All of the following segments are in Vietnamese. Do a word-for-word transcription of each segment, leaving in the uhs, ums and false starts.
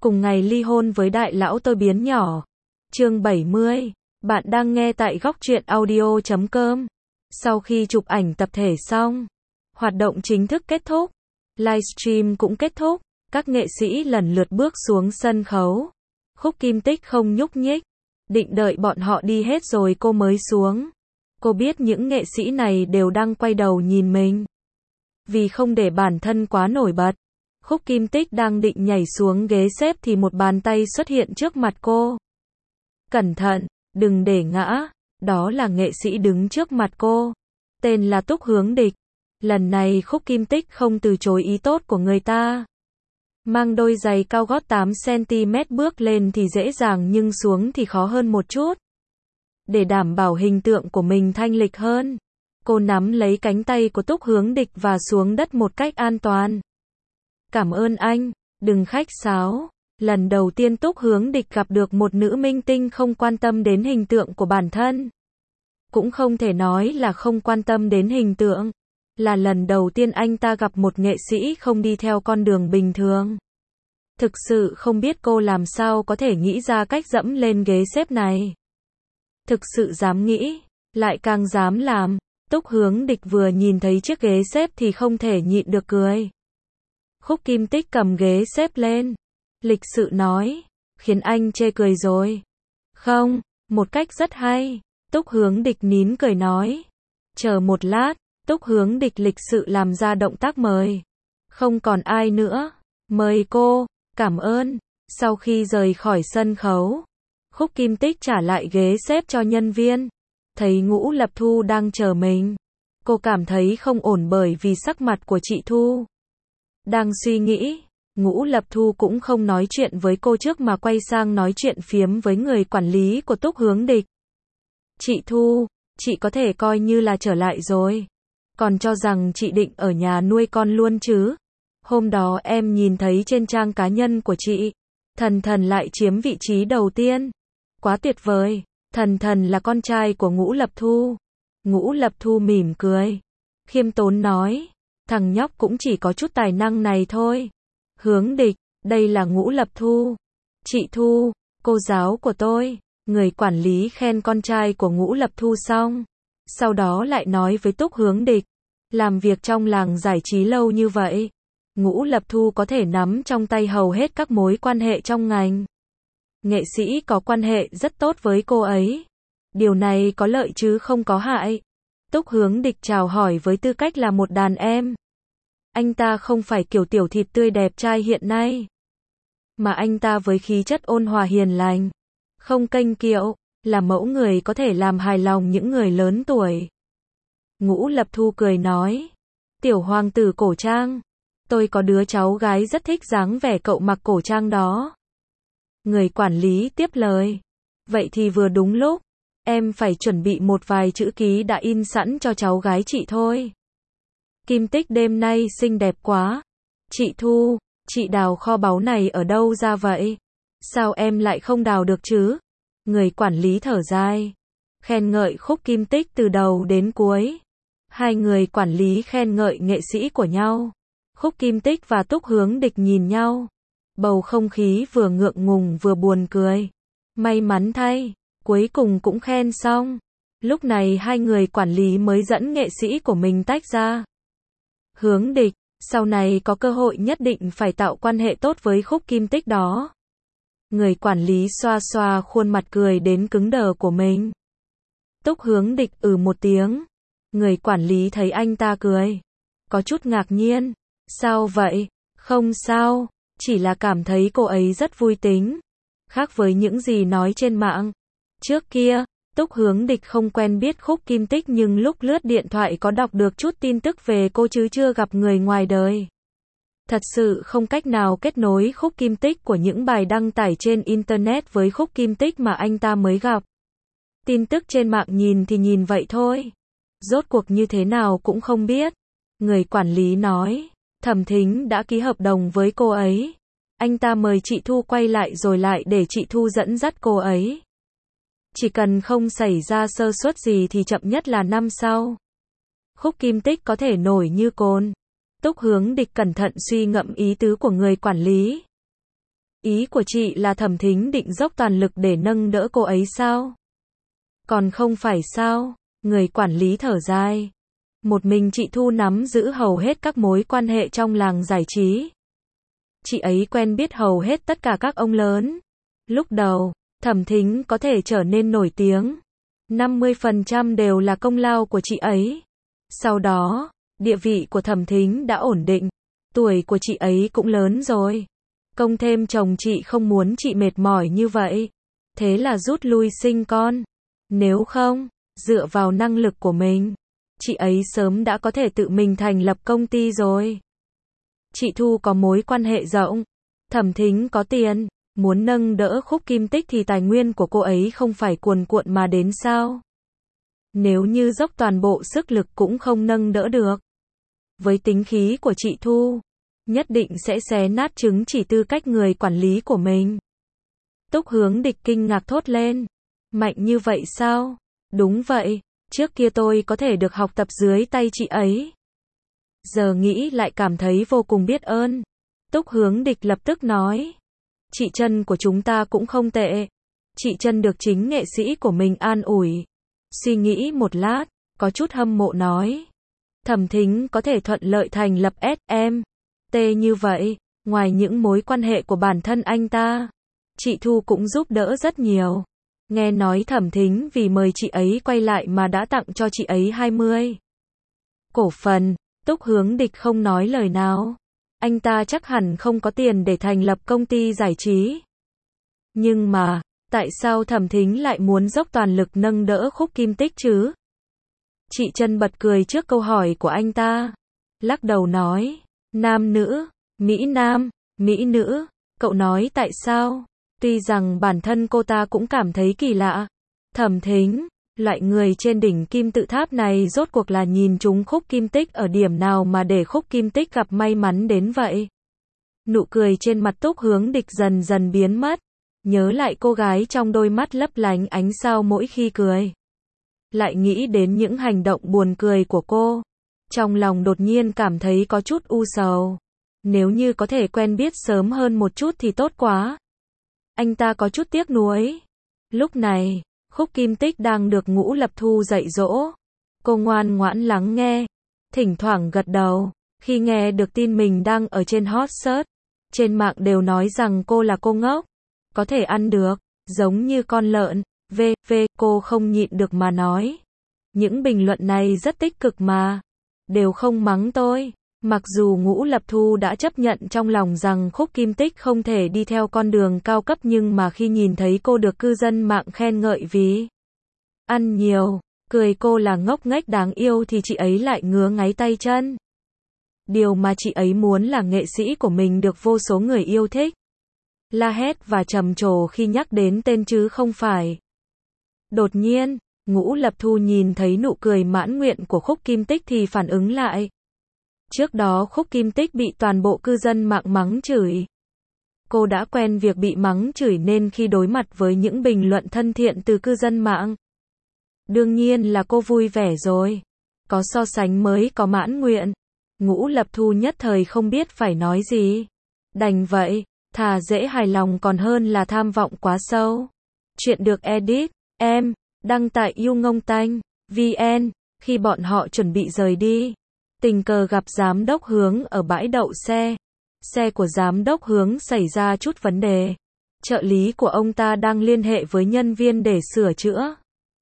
cùng ngày ly hôn với đại lão tôi biến nhỏ. Chương bảy mươi. Bạn đang nghe tại góc truyện audio chấm com. Sau khi chụp ảnh tập thể xong, hoạt động chính thức kết thúc, livestream cũng kết thúc, các nghệ sĩ lần lượt bước xuống sân khấu. Khúc Kim Tích không nhúc nhích, định đợi bọn họ đi hết rồi cô mới xuống. Cô biết những nghệ sĩ này đều đang quay đầu nhìn mình. Vì không để bản thân quá nổi bật, Khúc Kim Tích đang định nhảy xuống ghế xếp thì một bàn tay xuất hiện trước mặt cô. Cẩn thận, đừng để ngã. Đó là nghệ sĩ đứng trước mặt cô, tên là Túc Hướng Địch. Lần này Khúc Kim Tích không từ chối ý tốt của người ta. Mang đôi giày cao gót tám xăng ti mét bước lên thì dễ dàng nhưng xuống thì khó hơn một chút. Để đảm bảo hình tượng của mình thanh lịch hơn, cô nắm lấy cánh tay của Túc Hướng Địch và xuống đất một cách an toàn. Cảm ơn anh, đừng khách sáo. Lần đầu tiên Túc Hướng Địch gặp được một nữ minh tinh không quan tâm đến hình tượng của bản thân. Cũng không thể nói là không quan tâm đến hình tượng. Là lần đầu tiên anh ta gặp một nghệ sĩ không đi theo con đường bình thường. Thực sự không biết cô làm sao có thể nghĩ ra cách dẫm lên ghế xếp này. Thực sự dám nghĩ, lại càng dám làm. Túc Hướng Địch vừa nhìn thấy chiếc ghế xếp thì không thể nhịn được cười. Khúc Kim Tích cầm ghế xếp lên, lịch sự nói, khiến anh chê cười rồi. Không, một cách rất hay. Túc Hướng Địch nín cười nói. Chờ một lát, Túc Hướng Địch lịch sự làm ra động tác mời. Không còn ai nữa, mời cô, cảm ơn. Sau khi rời khỏi sân khấu, Khúc Kim Tích trả lại ghế xếp cho nhân viên. Thấy Ngũ Lập Thu đang chờ mình, cô cảm thấy không ổn bởi vì sắc mặt của chị Thu. Đang suy nghĩ, Ngũ Lập Thu cũng không nói chuyện với cô trước mà quay sang nói chuyện phiếm với người quản lý của Túc Hướng Địch. Chị Thu, chị có thể coi như là trở lại rồi. Còn cho rằng chị định ở nhà nuôi con luôn chứ. Hôm đó em nhìn thấy trên trang cá nhân của chị, Thần Thần lại chiếm vị trí đầu tiên. Quá tuyệt vời. Thần Thần là con trai của Ngũ Lập Thu. Ngũ Lập Thu mỉm cười, khiêm tốn nói, thằng nhóc cũng chỉ có chút tài năng này thôi. Hướng Địch, đây là Ngũ Lập Thu. Chị Thu, cô giáo của tôi. Người quản lý khen con trai của Ngũ Lập Thu xong, sau đó lại nói với Túc Hướng Địch, làm việc trong làng giải trí lâu như vậy, Ngũ Lập Thu có thể nắm trong tay hầu hết các mối quan hệ trong ngành. Nghệ sĩ có quan hệ rất tốt với cô ấy. Điều này có lợi chứ không có hại. Túc Hướng Địch chào hỏi với tư cách là một đàn em. Anh ta không phải kiểu tiểu thịt tươi đẹp trai hiện nay, mà anh ta với khí chất ôn hòa hiền lành, không kênh kiệu, là mẫu người có thể làm hài lòng những người lớn tuổi. Ngũ Lập Thu cười nói, tiểu hoàng tử cổ trang, tôi có đứa cháu gái rất thích dáng vẻ cậu mặc cổ trang đó. Người quản lý tiếp lời, vậy thì vừa đúng lúc, em phải chuẩn bị một vài chữ ký đã in sẵn cho cháu gái chị thôi. Kim Tích đêm nay xinh đẹp quá. Chị Thu, chị đào kho báu này ở đâu ra vậy? Sao em lại không đào được chứ? Người quản lý thở dài, khen ngợi Khúc Kim Tích từ đầu đến cuối. Hai người quản lý khen ngợi nghệ sĩ của nhau. Khúc Kim Tích và Túc Hướng Địch nhìn nhau. Bầu không khí vừa ngượng ngùng vừa buồn cười. May mắn thay, cuối cùng cũng khen xong. Lúc này hai người quản lý mới dẫn nghệ sĩ của mình tách ra. Hướng Địch, sau này có cơ hội nhất định phải tạo quan hệ tốt với Khúc Kim Tích đó. Người quản lý xoa xoa khuôn mặt cười đến cứng đờ của mình. Túc Hướng Địch ừ một tiếng. Người quản lý thấy anh ta cười, có chút ngạc nhiên. Sao vậy? Không sao, chỉ là cảm thấy cô ấy rất vui tính. Khác với những gì nói trên mạng. Trước kia, Túc Hướng Địch không quen biết Khúc Kim Tích nhưng lúc lướt điện thoại có đọc được chút tin tức về cô chứ chưa gặp người ngoài đời. Thật sự không cách nào kết nối Khúc Kim Tích của những bài đăng tải trên Internet với Khúc Kim Tích mà anh ta mới gặp. Tin tức trên mạng nhìn thì nhìn vậy thôi. Rốt cuộc như thế nào cũng không biết. Người quản lý nói, Thẩm Thính đã ký hợp đồng với cô ấy. Anh ta mời chị Thu quay lại rồi lại để chị Thu dẫn dắt cô ấy. Chỉ cần không xảy ra sơ suất gì thì chậm nhất là năm sau. Khúc Kim Tích có thể nổi như cồn. Túc Hướng Địch cẩn thận suy ngẫm ý tứ của người quản lý. Ý của chị là Thẩm Thính định dốc toàn lực để nâng đỡ cô ấy sao? Còn không phải sao? Người quản lý thở dài. Một mình chị Thu nắm giữ hầu hết các mối quan hệ trong làng giải trí. Chị ấy quen biết hầu hết tất cả các ông lớn. Lúc đầu, Thẩm Thính có thể trở nên nổi tiếng. năm mươi phần trăm đều là công lao của chị ấy. Sau đó, địa vị của Thẩm Thính đã ổn định. Tuổi của chị ấy cũng lớn rồi. Công thêm chồng chị không muốn chị mệt mỏi như vậy. Thế là rút lui sinh con. Nếu không, dựa vào năng lực của mình, chị ấy sớm đã có thể tự mình thành lập công ty rồi. Chị Thu có mối quan hệ rộng. Thẩm Thính có tiền. Muốn nâng đỡ Khúc Kim Tích thì tài nguyên của cô ấy không phải cuồn cuộn mà đến sao? Nếu như dốc toàn bộ sức lực cũng không nâng đỡ được. Với tính khí của chị Thu, nhất định sẽ xé nát chứng chỉ tư cách người quản lý của mình. Túc Hướng Địch kinh ngạc thốt lên. Mạnh như vậy sao? Đúng vậy, trước kia tôi có thể được học tập dưới tay chị ấy. Giờ nghĩ lại cảm thấy vô cùng biết ơn. Túc Hướng Địch lập tức nói. Chị Trân của chúng ta cũng không tệ. Chị Trân được chính nghệ sĩ của mình an ủi. Suy nghĩ một lát, có chút hâm mộ nói. Thẩm Thính có thể thuận lợi thành lập ét em tê như vậy, ngoài những mối quan hệ của bản thân anh ta, chị Thu cũng giúp đỡ rất nhiều. Nghe nói Thẩm Thính vì mời chị ấy quay lại mà đã tặng cho chị ấy hai mươi cổ phần. Túc Hướng Địch không nói lời nào. Anh ta chắc hẳn không có tiền để thành lập công ty giải trí. Nhưng mà, tại sao Thẩm Thính lại muốn dốc toàn lực nâng đỡ Khúc Kim Tích chứ? Chị Trân bật cười trước câu hỏi của anh ta. Lắc đầu nói, nam nữ, Mỹ nam, Mỹ nữ, cậu nói tại sao? Tuy rằng bản thân cô ta cũng cảm thấy kỳ lạ. Thẩm Thính, loại người trên đỉnh kim tự tháp này rốt cuộc là nhìn trúng Khúc Kim Tích ở điểm nào mà để Khúc Kim Tích gặp may mắn đến vậy? Nụ cười trên mặt Túc Hướng Địch dần dần biến mất. Nhớ lại cô gái trong đôi mắt lấp lánh ánh sao mỗi khi cười. Lại nghĩ đến những hành động buồn cười của cô. Trong lòng đột nhiên cảm thấy có chút u sầu. Nếu như có thể quen biết sớm hơn một chút thì tốt quá. Anh ta có chút tiếc nuối. Lúc này, Khúc Kim Tích đang được Ngũ Lập Thu dạy dỗ. Cô ngoan ngoãn lắng nghe, thỉnh thoảng gật đầu. Khi nghe được tin mình đang ở trên hot search, trên mạng đều nói rằng cô là cô ngốc, có thể ăn được, giống như con lợn. vê vê cô không nhịn được mà nói. Những bình luận này rất tích cực mà. Đều không mắng tôi. Mặc dù Ngũ Lập Thu đã chấp nhận trong lòng rằng Khúc Kim Tích không thể đi theo con đường cao cấp, nhưng mà khi nhìn thấy cô được cư dân mạng khen ngợi vì ăn nhiều, cười cô là ngốc nghếch đáng yêu thì chị ấy lại ngứa ngáy tay chân. Điều mà chị ấy muốn là nghệ sĩ của mình được vô số người yêu thích, la hét và trầm trồ khi nhắc đến tên chứ không phải. Đột nhiên, Ngũ Lập Thu nhìn thấy nụ cười mãn nguyện của Khúc Kim Tích thì phản ứng lại. Trước đó Khúc Kim Tích bị toàn bộ cư dân mạng mắng chửi. Cô đã quen việc bị mắng chửi nên khi đối mặt với những bình luận thân thiện từ cư dân mạng, đương nhiên là cô vui vẻ rồi. Có so sánh mới có mãn nguyện. Ngũ Lập Thu nhất thời không biết phải nói gì. Đành vậy, thà dễ hài lòng còn hơn là tham vọng quá sâu. Chuyện được edit, em, đăng tại yêu ngông tanh, vn. Khi bọn họ chuẩn bị rời đi, tình cờ gặp giám đốc Hướng ở bãi đậu xe. Xe của giám đốc Hướng xảy ra chút vấn đề. Trợ lý của ông ta đang liên hệ với nhân viên để sửa chữa.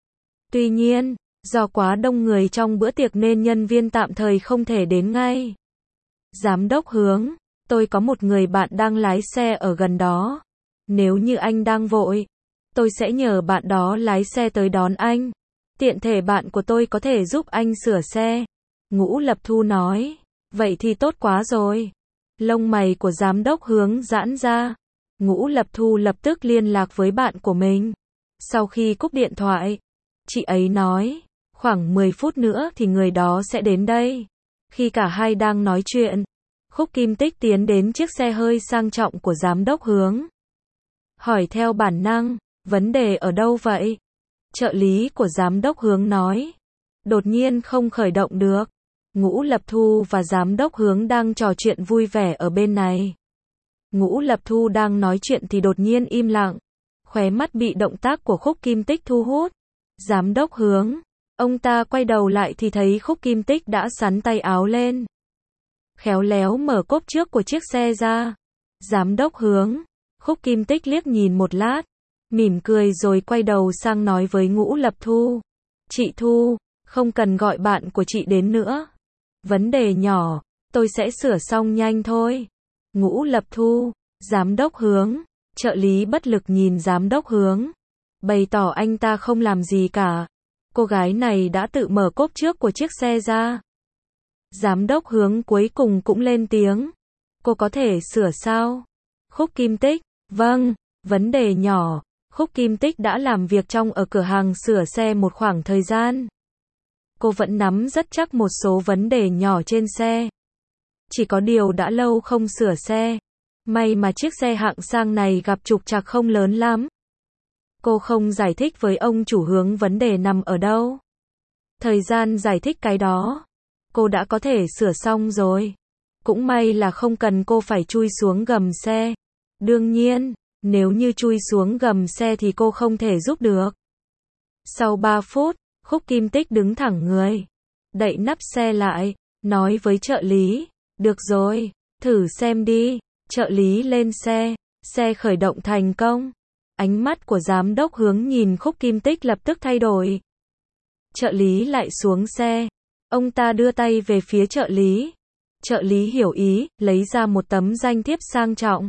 Tuy nhiên, do quá đông người trong bữa tiệc nên nhân viên tạm thời không thể đến ngay. Giám đốc Hướng, tôi có một người bạn đang lái xe ở gần đó. Nếu như anh đang vội, tôi sẽ nhờ bạn đó lái xe tới đón anh. Tiện thể bạn của tôi có thể giúp anh sửa xe. Ngũ Lập Thu nói. Vậy thì tốt quá rồi. Lông mày của giám đốc Hướng giãn ra. Ngũ Lập Thu lập tức liên lạc với bạn của mình. Sau khi cúp điện thoại, chị ấy nói, khoảng mười phút nữa thì người đó sẽ đến đây. Khi cả hai đang nói chuyện, Khúc Kim Tích tiến đến chiếc xe hơi sang trọng của giám đốc Hướng. Hỏi theo bản năng, vấn đề ở đâu vậy? Trợ lý của giám đốc Hướng nói. Đột nhiên không khởi động được. Ngũ Lập Thu và giám đốc Hướng đang trò chuyện vui vẻ ở bên này. Ngũ Lập Thu đang nói chuyện thì đột nhiên im lặng. Khóe mắt bị động tác của Khúc Kim Tích thu hút. Giám đốc Hướng. Ông ta quay đầu lại thì thấy Khúc Kim Tích đã xắn tay áo lên. Khéo léo mở cốp trước của chiếc xe ra. Giám đốc Hướng. Khúc Kim Tích liếc nhìn một lát. Mỉm cười rồi quay đầu sang nói với Ngũ Lập Thu. Chị Thu, không cần gọi bạn của chị đến nữa. Vấn đề nhỏ, tôi sẽ sửa xong nhanh thôi. Ngũ Lập Thu. Giám đốc Hướng. Trợ lý bất lực nhìn giám đốc Hướng. Bày tỏ anh ta không làm gì cả. Cô gái này đã tự mở cốp trước của chiếc xe ra. Giám đốc Hướng cuối cùng cũng lên tiếng. Cô có thể sửa sao? Khúc Kim Tích. Vâng, vấn đề nhỏ. Khúc Kim Tích đã làm việc trong ở cửa hàng sửa xe một khoảng thời gian. Cô vẫn nắm rất chắc một số vấn đề nhỏ trên xe. Chỉ có điều đã lâu không sửa xe. May mà chiếc xe hạng sang này gặp trục trặc không lớn lắm. Cô không giải thích với ông chủ Hướng vấn đề nằm ở đâu. Thời gian giải thích cái đó, cô đã có thể sửa xong rồi. Cũng may là không cần cô phải chui xuống gầm xe. Đương nhiên, nếu như chui xuống gầm xe thì cô không thể giúp được. Sau ba phút, Khúc Kim Tích đứng thẳng người, đậy nắp xe lại, nói với trợ lý, được rồi, thử xem đi. Trợ lý lên xe, xe khởi động thành công. Ánh mắt của giám đốc Hướng nhìn Khúc Kim Tích lập tức thay đổi. Trợ lý lại xuống xe. Ông ta đưa tay về phía trợ lý. Trợ lý hiểu ý, lấy ra một tấm danh thiếp sang trọng.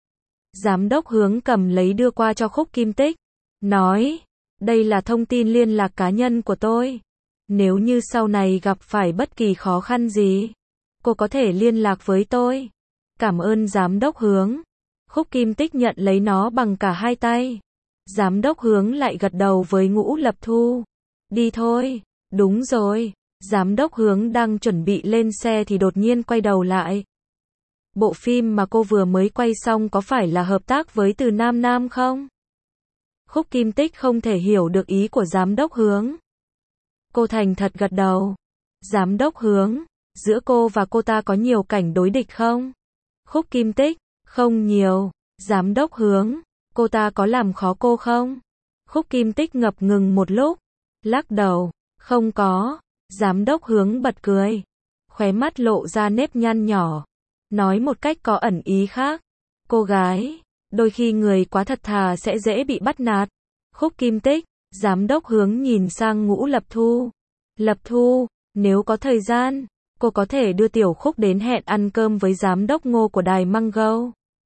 Giám đốc Hướng cầm lấy đưa qua cho Khúc Kim Tích. Nói, đây là thông tin liên lạc cá nhân của tôi. Nếu như sau này gặp phải bất kỳ khó khăn gì, cô có thể liên lạc với tôi. Cảm ơn giám đốc Hướng. Khúc Kim Tích nhận lấy nó bằng cả hai tay. Giám đốc Hướng lại gật đầu với Ngũ Lập Thu. Đi thôi. Đúng rồi. Giám đốc Hướng đang chuẩn bị lên xe thì đột nhiên quay đầu lại. Bộ phim mà cô vừa mới quay xong có phải là hợp tác với Từ Nam Nam không? Khúc Kim Tích không thể hiểu được ý của giám đốc Hướng. Cô thành thật gật đầu. Giám đốc Hướng, giữa cô và cô ta có nhiều cảnh đối địch không? Khúc Kim Tích, không nhiều. Giám đốc Hướng, cô ta có làm khó cô không? Khúc Kim Tích ngập ngừng một lúc, lắc đầu, không có. Giám đốc Hướng bật cười, khóe mắt lộ ra nếp nhăn nhỏ, nói một cách có ẩn ý khác. Cô gái, đôi khi người quá thật thà sẽ dễ bị bắt nạt. Khúc Kim Tích, giám đốc Hướng nhìn sang Ngũ Lập Thu. Lập Thu, nếu có thời gian, cô có thể đưa Tiểu Khúc đến hẹn ăn cơm với giám đốc Ngô của đài Mango.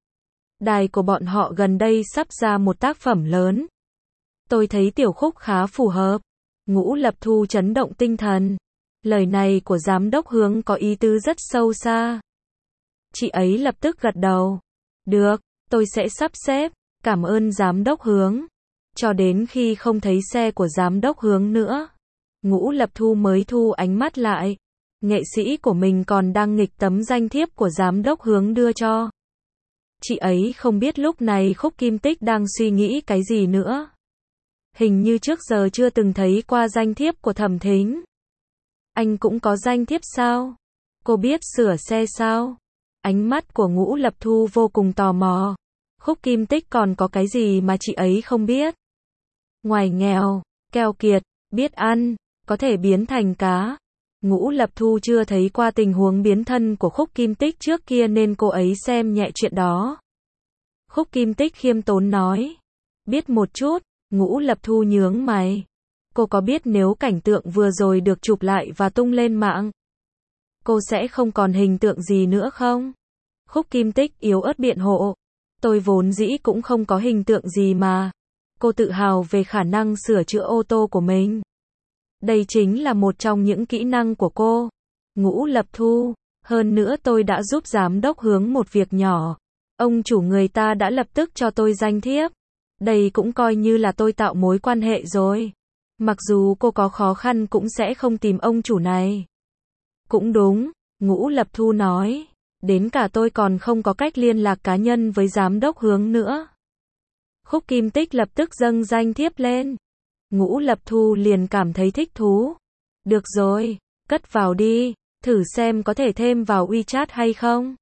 Đài của bọn họ gần đây sắp ra một tác phẩm lớn. Tôi thấy Tiểu Khúc khá phù hợp. Ngũ Lập Thu chấn động tinh thần. Lời này của giám đốc Hướng có ý tứ rất sâu xa. Chị ấy lập tức gật đầu. Được, tôi sẽ sắp xếp. Cảm ơn giám đốc Hướng. Cho đến khi không thấy xe của giám đốc Hướng nữa, Ngũ Lập Thu mới thu ánh mắt lại. Nghệ sĩ của mình còn đang nghịch tấm danh thiếp của giám đốc Hướng đưa cho. Chị ấy không biết lúc này Khúc Kim Tích đang suy nghĩ cái gì nữa. Hình như trước giờ chưa từng thấy qua danh thiếp của Thẩm Thính. Anh cũng có danh thiếp sao? Cô biết sửa xe sao? Ánh mắt của Ngũ Lập Thu vô cùng tò mò. Khúc Kim Tích còn có cái gì mà chị ấy không biết? Ngoài nghèo, keo kiệt, biết ăn, có thể biến thành cá. Ngũ Lập Thu chưa thấy qua tình huống biến thân của Khúc Kim Tích trước kia nên cô ấy xem nhẹ chuyện đó. Khúc Kim Tích khiêm tốn nói. Biết một chút. Ngũ Lập Thu nhướng mày. Cô có biết nếu cảnh tượng vừa rồi được chụp lại và tung lên mạng, cô sẽ không còn hình tượng gì nữa không? Khúc Kim Tích yếu ớt biện hộ. Tôi vốn dĩ cũng không có hình tượng gì mà. Cô tự hào về khả năng sửa chữa ô tô của mình. Đây chính là một trong những kỹ năng của cô. Ngũ Lập Thu. Hơn nữa tôi đã giúp giám đốc Hướng một việc nhỏ. Ông chủ người ta đã lập tức cho tôi danh thiếp. Đây cũng coi như là tôi tạo mối quan hệ rồi. Mặc dù cô có khó khăn cũng sẽ không tìm ông chủ này. Cũng đúng, Ngũ Lập Thu nói. Đến cả tôi còn không có cách liên lạc cá nhân với giám đốc Hướng nữa. Khúc Kim Tích lập tức dâng danh thiếp lên. Ngũ Lập Thu liền cảm thấy thích thú. Được rồi, cất vào đi, thử xem có thể thêm vào WeChat hay không.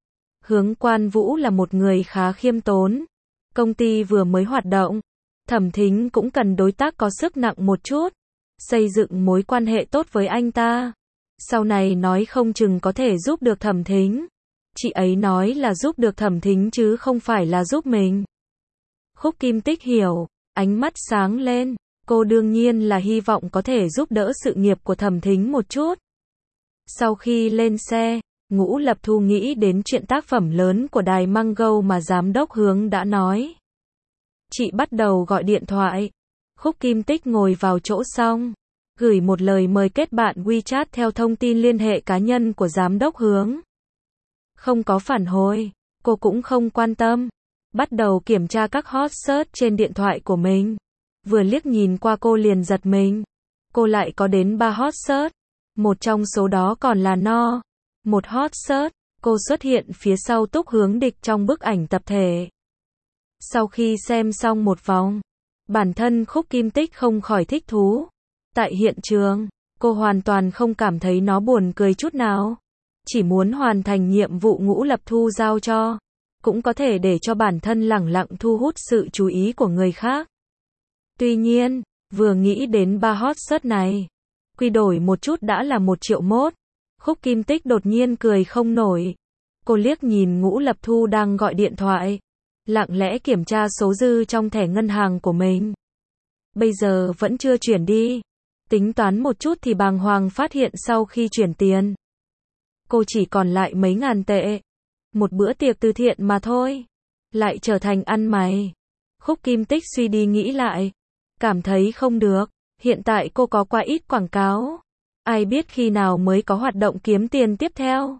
Hướng Quan Vũ là một người khá khiêm tốn. Công ty vừa mới hoạt động, Thẩm Thính cũng cần đối tác có sức nặng một chút, xây dựng mối quan hệ tốt với anh ta. Sau này nói không chừng có thể giúp được Thẩm Thính. Chị ấy nói là giúp được Thẩm Thính chứ không phải là giúp mình. Khúc Kim Tích hiểu, ánh mắt sáng lên, cô đương nhiên là hy vọng có thể giúp đỡ sự nghiệp của Thẩm Thính một chút. Sau khi lên xe, Ngũ Lập Thu nghĩ đến chuyện tác phẩm lớn của đài Mango mà giám đốc Hướng đã nói. Chị bắt đầu gọi điện thoại. Khúc Kim Tích ngồi vào chỗ xong, gửi một lời mời kết bạn WeChat theo thông tin liên hệ cá nhân của giám đốc Hướng. Không có phản hồi, cô cũng không quan tâm. Bắt đầu kiểm tra các hot search trên điện thoại của mình. Vừa liếc nhìn qua cô liền giật mình. Cô lại có đến ba hot search. Một trong số đó còn là no. Một hot search, cô xuất hiện phía sau Túc Hướng Địch trong bức ảnh tập thể. Sau khi xem xong một vòng, bản thân Khúc Kim Tích không khỏi thích thú. Tại hiện trường, cô hoàn toàn không cảm thấy nó buồn cười chút nào. Chỉ muốn hoàn thành nhiệm vụ Ngũ Lập Thu giao cho. Cũng có thể để cho bản thân lẳng lặng thu hút sự chú ý của người khác. Tuy nhiên, vừa nghĩ đến ba hot search này, quy đổi một chút đã là một triệu mốt. Khúc Kim Tích đột nhiên cười không nổi. Cô liếc nhìn Ngũ Lập Thu đang gọi điện thoại, lặng lẽ kiểm tra số dư trong thẻ ngân hàng của mình. Bây giờ vẫn chưa chuyển đi. Tính toán một chút thì bàng hoàng phát hiện sau khi chuyển tiền, cô chỉ còn lại mấy ngàn tệ. Một bữa tiệc từ thiện mà thôi, lại trở thành ăn mày. Khúc Kim Tích suy đi nghĩ lại, cảm thấy không được. Hiện tại cô có quá ít quảng cáo. Ai biết khi nào mới có hoạt động kiếm tiền tiếp theo.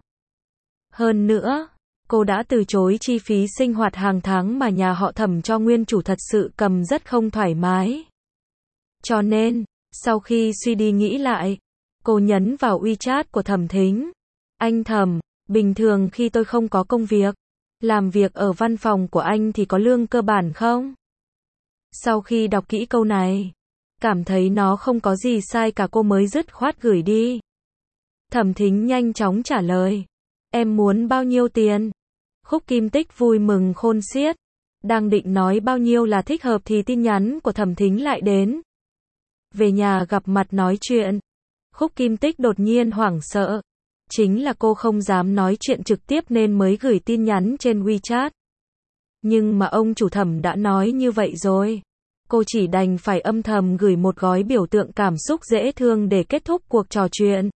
Hơn nữa, cô đã từ chối chi phí sinh hoạt hàng tháng mà nhà họ Thẩm cho nguyên chủ thật sự cầm rất không thoải mái. Cho nên, sau khi suy đi nghĩ lại, cô nhấn vào WeChat của Thẩm Thính. Anh Thẩm, bình thường khi tôi không có công việc, làm việc ở văn phòng của anh thì có lương cơ bản không? Sau khi đọc kỹ câu này, cảm thấy nó không có gì sai cả, cô mới dứt khoát gửi đi. Thẩm Thính nhanh chóng trả lời. Em muốn bao nhiêu tiền? Khúc Kim Tích vui mừng khôn xiết. Đang định nói bao nhiêu là thích hợp thì tin nhắn của Thẩm Thính lại đến. Về nhà gặp mặt nói chuyện. Khúc Kim Tích đột nhiên hoảng sợ. Chính là cô không dám nói chuyện trực tiếp nên mới gửi tin nhắn trên WeChat. Nhưng mà ông chủ Thẩm đã nói như vậy rồi. Cô chỉ đành phải âm thầm gửi một gói biểu tượng cảm xúc dễ thương để kết thúc cuộc trò chuyện.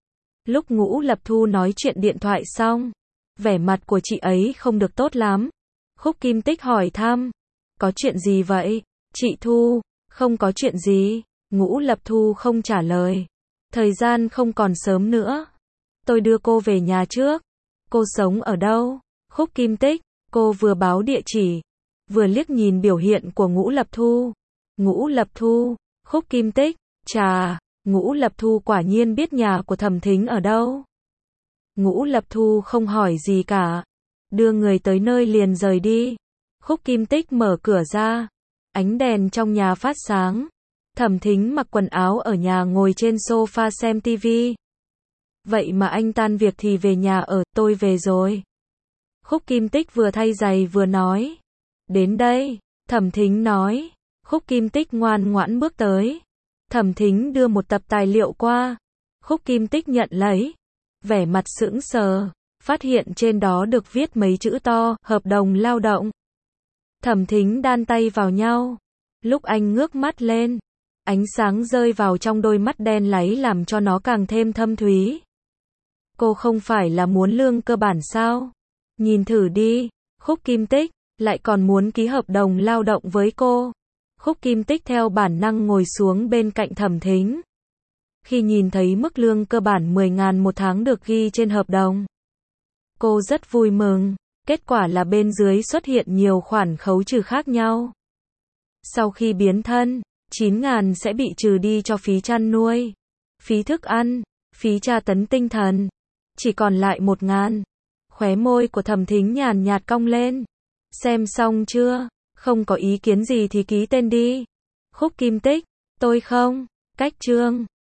Lúc Ngũ Lập Thu nói chuyện điện thoại xong, vẻ mặt của chị ấy không được tốt lắm. Khúc Kim Tích hỏi thăm. Có chuyện gì vậy? Chị Thu, không có chuyện gì. Ngũ Lập Thu không trả lời. Thời gian không còn sớm nữa. Tôi đưa cô về nhà trước. Cô sống ở đâu? Khúc Kim Tích, cô vừa báo địa chỉ, vừa liếc nhìn biểu hiện của Ngũ Lập Thu. Ngũ Lập Thu, Khúc Kim Tích, chà, Ngũ Lập Thu quả nhiên biết nhà của Thẩm Thính ở đâu. Ngũ Lập Thu không hỏi gì cả, đưa người tới nơi liền rời đi. Khúc Kim Tích mở cửa ra, ánh đèn trong nhà phát sáng. Thẩm Thính mặc quần áo ở nhà ngồi trên sofa xem tivi. Vậy mà anh tan việc thì về nhà ở, tôi về rồi. Khúc Kim Tích vừa thay giày vừa nói. Đến đây, Thẩm Thính nói. Khúc Kim Tích ngoan ngoãn bước tới. Thẩm Thính đưa một tập tài liệu qua. Khúc Kim Tích nhận lấy. Vẻ mặt sững sờ, phát hiện trên đó được viết mấy chữ to, hợp đồng lao động. Thẩm Thính đan tay vào nhau. Lúc anh ngước mắt lên, ánh sáng rơi vào trong đôi mắt đen láy làm cho nó càng thêm thâm thúy. Cô không phải là muốn lương cơ bản sao? Nhìn thử đi. Khúc Kim Tích lại còn muốn ký hợp đồng lao động với cô. Khúc Kim Tích theo bản năng ngồi xuống bên cạnh Thẩm Thính. Khi nhìn thấy mức lương cơ bản mười ngàn một tháng được ghi trên hợp đồng, cô rất vui mừng. Kết quả là bên dưới xuất hiện nhiều khoản khấu trừ khác nhau. Sau khi biến thân, chín ngàn sẽ bị trừ đi cho phí chăn nuôi, phí thức ăn, phí tra tấn tinh thần. Chỉ còn lại một ngàn. Khóe môi của Thẩm Thính nhàn nhạt cong lên. Xem xong chưa? Không có ý kiến gì thì ký tên đi. Khúc Kim Tích, tôi không. Cách chương.